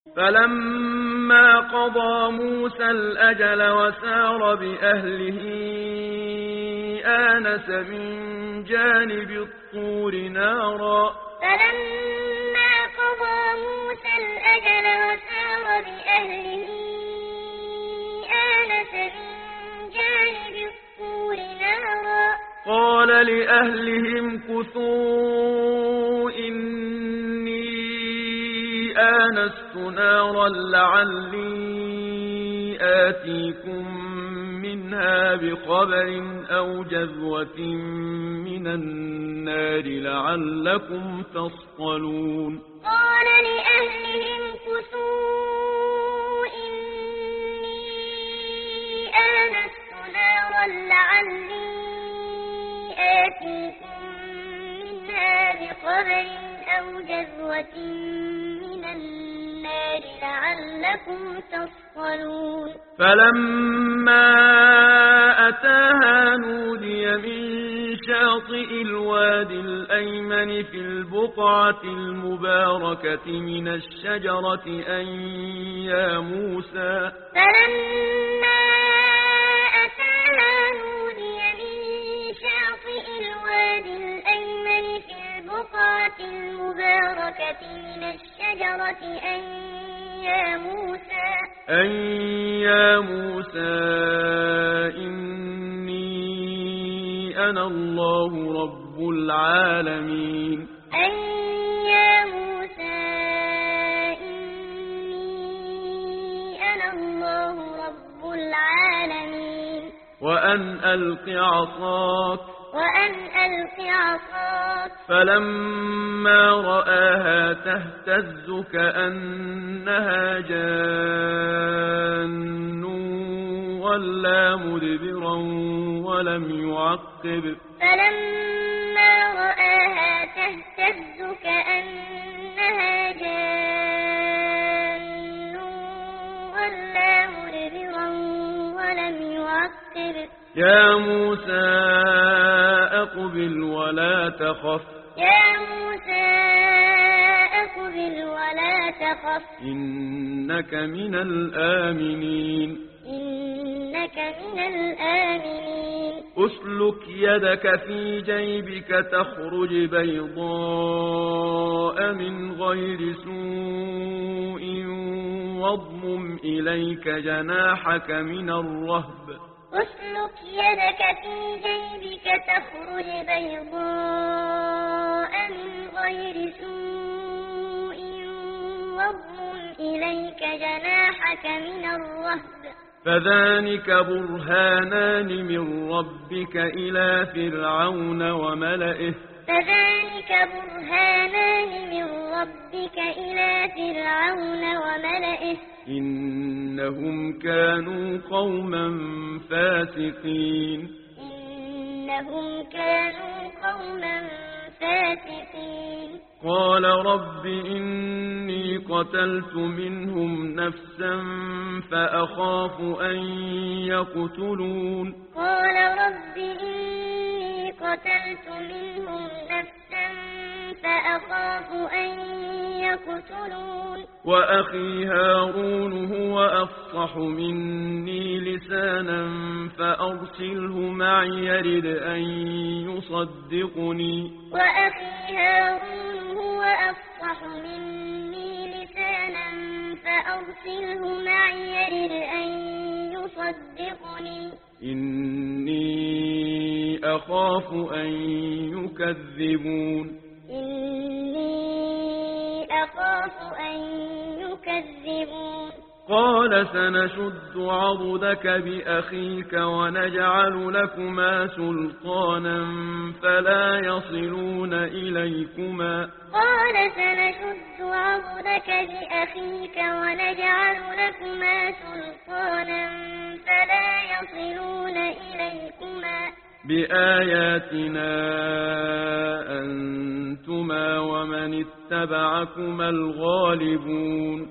فلما قضى موسى الأجل وسار بأهله آنس من جانب الطور نارا فلما قضى موسى الأجل وسار بأهله آنس من جانب الطور نارا قال لأهلهم كثوا إني آنست نارا لعلي آتيكم منها بخبر أو جذوة من النار لعلكم تصطلون قال لأهلهم كثوا إني آنست نارا لعلي آتيكم منها بخبر أو جذوة من النار لعلكم تصطلون فلما أتاها نودي من شاطئ الوادي الأيمن في البقعة المباركة من الشجرة أن يا موسى فلما أتاها نودي من شاطئ الوادي الأيمن في البقعة المباركة من الشجرة أن يا موسى إني أنا الله رب العالمين أن يا موسى إني أنا الله رب العالمين وأن ألق عصاك فلما رآها تهتز كأنها جان ولا مدبرا ولم يعقب فلما رآها تهتز كأنها جان ولا مدبرا ولم يعقب يا موسى أقبل ولا تخف إنك من الآمنين أسلك يدك في جيبك تخرج بيضاء من غير سوء واضمم إليك جناحك من الرهب أسلك يدك في جيبك تخرج بيضاء من غير سوء واضمم إليك جناحك من الرهب فذلك برهانان من ربك إلى فرعون وملئه إنهم كانوا قوما فاسقين قال رب إني قتلت منهم نفسا فأخاف أن يقتلون وأخي هارون هو أفصح مني لسانا فأرسله معي يرد أن يصدقني إني أخاف أن يكذبون قال سنشد عضدك بأخيك ونجعل لكما سلطانا فلا يصلون إليكما بآياتنا أنتما ومن اتبعكما الغالبون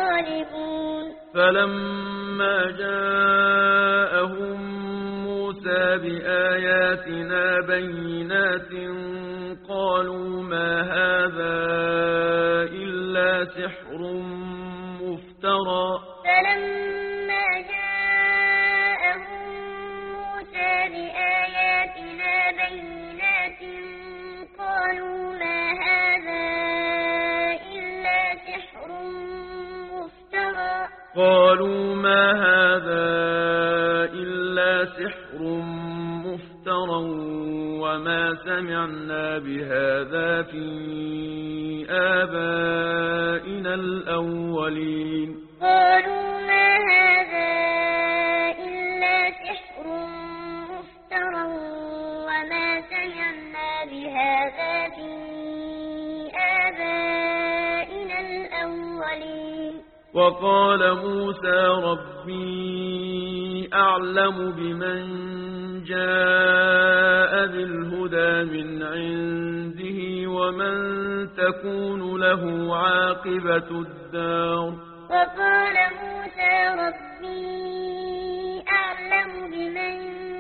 فلما جاءهم موسى موسى بآياتنا بينات قالوا ما هذا إلا سحر مفترى فلما جاءهم موسى بآياتنا بينات قالوا ما هذا إلا سحر مفترى وما سمعنا بهذا في آبائنا الأولين قالوا ما هذا إلا سحر مفترى وما سمعنا بهذا في آبائنا الأولين وقال موسى ربي أعلم بمن جاء بالهدى من عنده ومن تكون له عاقبة الدار وقال موسى ربي أعلم بمن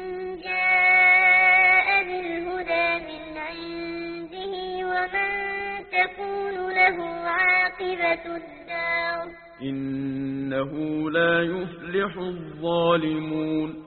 جاء بالهدى من عنده ومن تكون له عاقبة الدار إنه لا يفلح الظالمون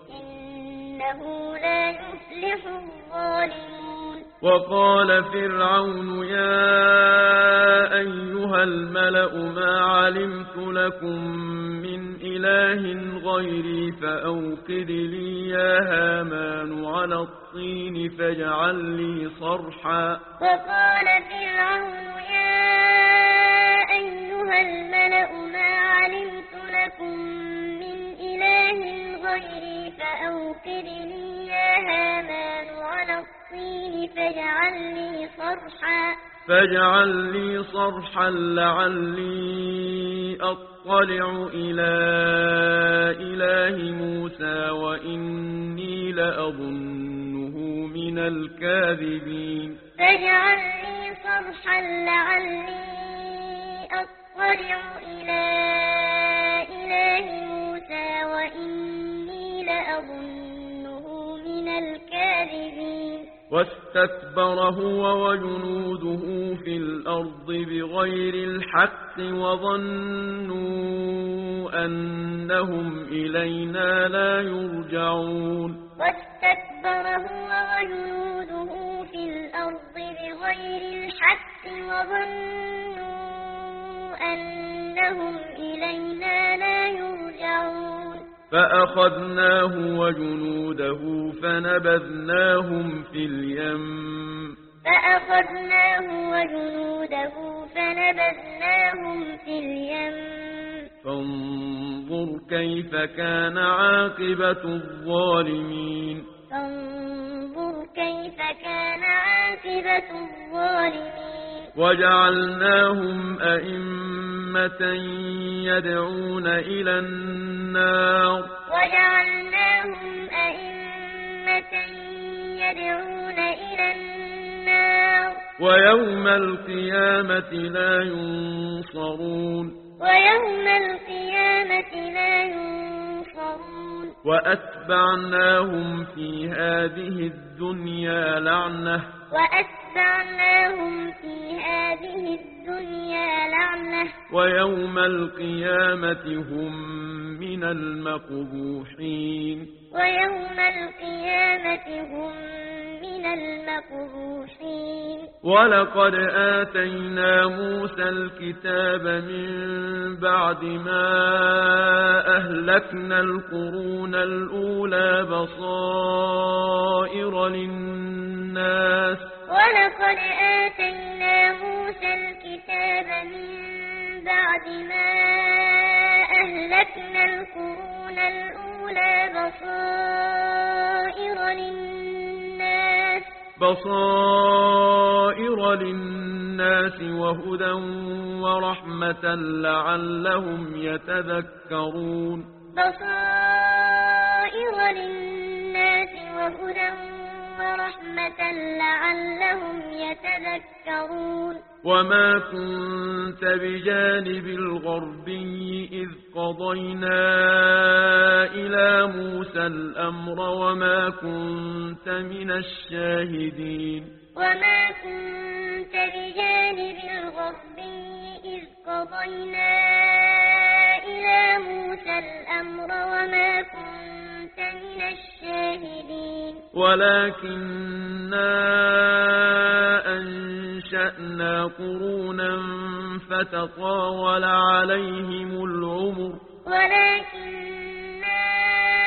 وقال فرعون يا أيها الملأ ما علمت لكم من إله غيري فأوقد لي يا هامان على الطين فاجعل لي صرحا وقال فرعون يا أيها الملأ ما علمت لكم من إله غيري فأوقد لي يا هامان على الطين فاجعل لي صرحا لعلي أطلع إلى إله موسى وإني لأظنه من الكاذبين فاجعل لي صرحا لعلي أطلع إلى إله موسى وإني لأظنه من الكاذبين واستكبر هو وجنوده في الأرض بغير الحق وظنوا أنهم إلينا لا يرجعون واستكبر هو وجنوده في الأرض بغير الحق وظنوا أنهم إلينا لا يرجعون فأخذناه وجنوده فنبذناهم في اليم فانظر كيف كان عاقبة الظالمين وجعلناهم أئمة يدعون إلى النار ويوم القيامة لا ينصرون وأتبعناهم في هذه الدنيا لعنة ويوم القيامة هم من المقبوحين ولقد آتينا موسى الكتاب من بعد ما أهلكنا القرون الأولى بصائر للناس وهدى ورحمة لعلهم يتذكرون يتذكرون وما كنت بجانب الغربي إذ قضينا إلى موسى الأمر وما كنت من الشاهدين وما كنت بجانب الغربي إذ قضينا إلى موسى الأمر وما كنت من الشاهدين ولكننا أنشأنا قرونا فتطاول عليهم العمر ولكننا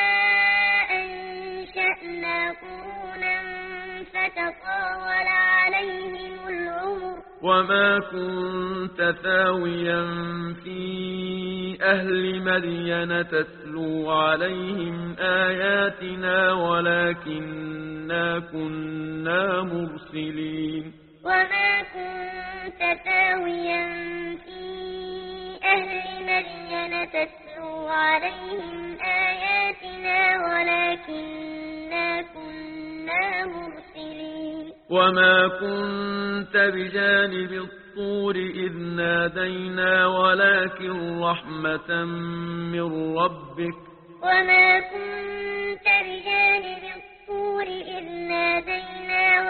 أنشأنا قرونا فتطاول عليهم العمر وما كنت ثاويا في أهل مدين تتلو عليهم آياتنا ولكننا كنا مرسلين وما كنت ثاويا في أهل مدين تتلو عليهم آياتنا ولكننا كنا مرسلين وما كنت بجانب الطور إذ نادينا ولكن رحمة من ربك وما كنت بجانب الطور إذ نادينا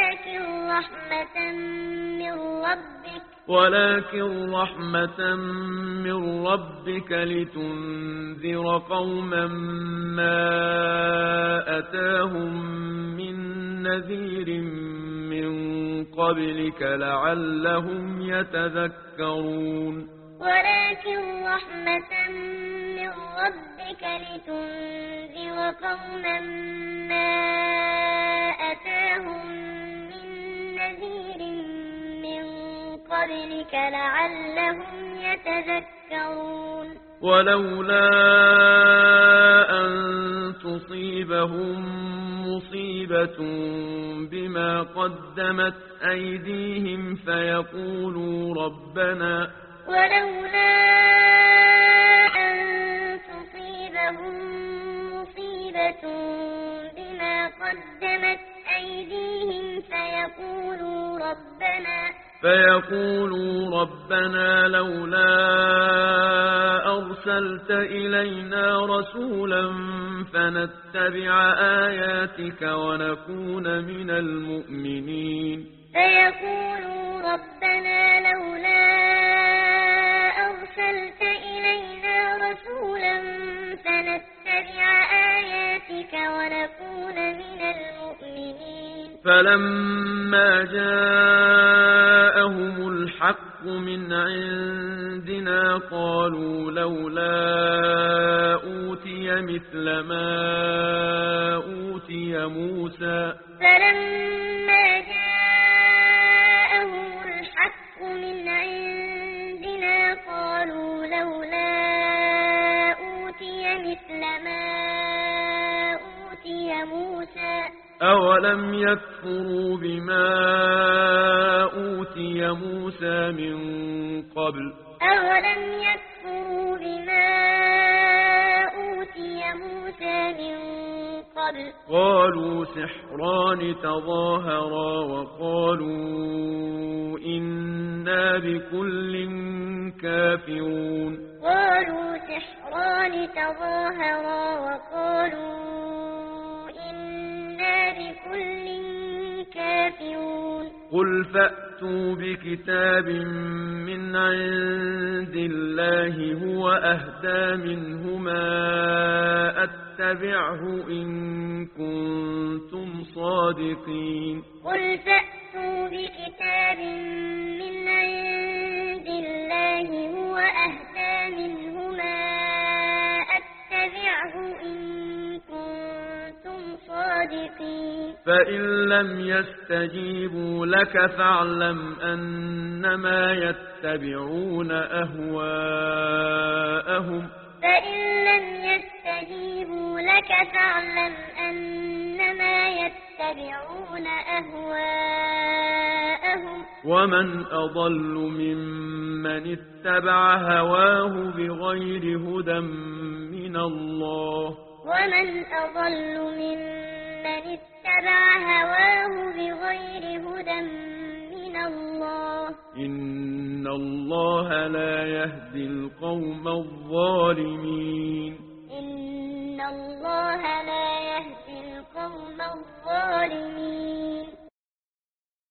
ولكن رحمة من ربك لتنذر قوما ما أتاهم من نذير من قبلك لعلهم يتذكرون ولكن رحمة من ربك لتنذر قوما ما أتاهم من نذير من قبلك لعلهم يتذكرون ولولا أن تصيبهم مصيبة بما قدمت أيديهم فيقولوا ربنا ولولا أن تصيبهم مصيبة بما قدمت أيديهم فيقولوا ربنا لولا أرسلت إلينا رسولا فنتبع آياتك ونكون من المؤمنين فيقولوا ربنا لولا أرسلت إلينا رسولا فنتبع آياتك ونكون من المؤمنين فلما جاءهم الحق من عندنا قالوا لولا أوتي مثل ما أوتي موسى فلما جاءهم الحق من عندنا قالوا لولا أوتي مثل ما أوتي موسى أولم يكفروا بما أوتي موسى من قبل أولم يكفروا بما أوتي موسى من قبل قالوا سحران تظاهرا وقالوا إنا بكل كافرون قالوا سحران تظاهرا وقالوا إنا بكل كافرون قل فأتوا بكتاب من عند الله هو أهدى منهما أتبعه إن كنتم صادقين قل فأتوا بكتاب من عند الله هو أهدى منهما أتبعه إن كنتم صادقين فإن لم يستجيبوا لك فاعلم أنما يتبعون أهواءهم فإن لم يستجيبوا لك فاعلم أنما يتبعون أهواءهم ومن أضل ممن اتبع هواه بغير هدى من الله ومن أضل ممن اتبع هواه بغير هدى إن الله لا يهدي القوم الظالمين. إن الله لا يهدي القوم الظالمين.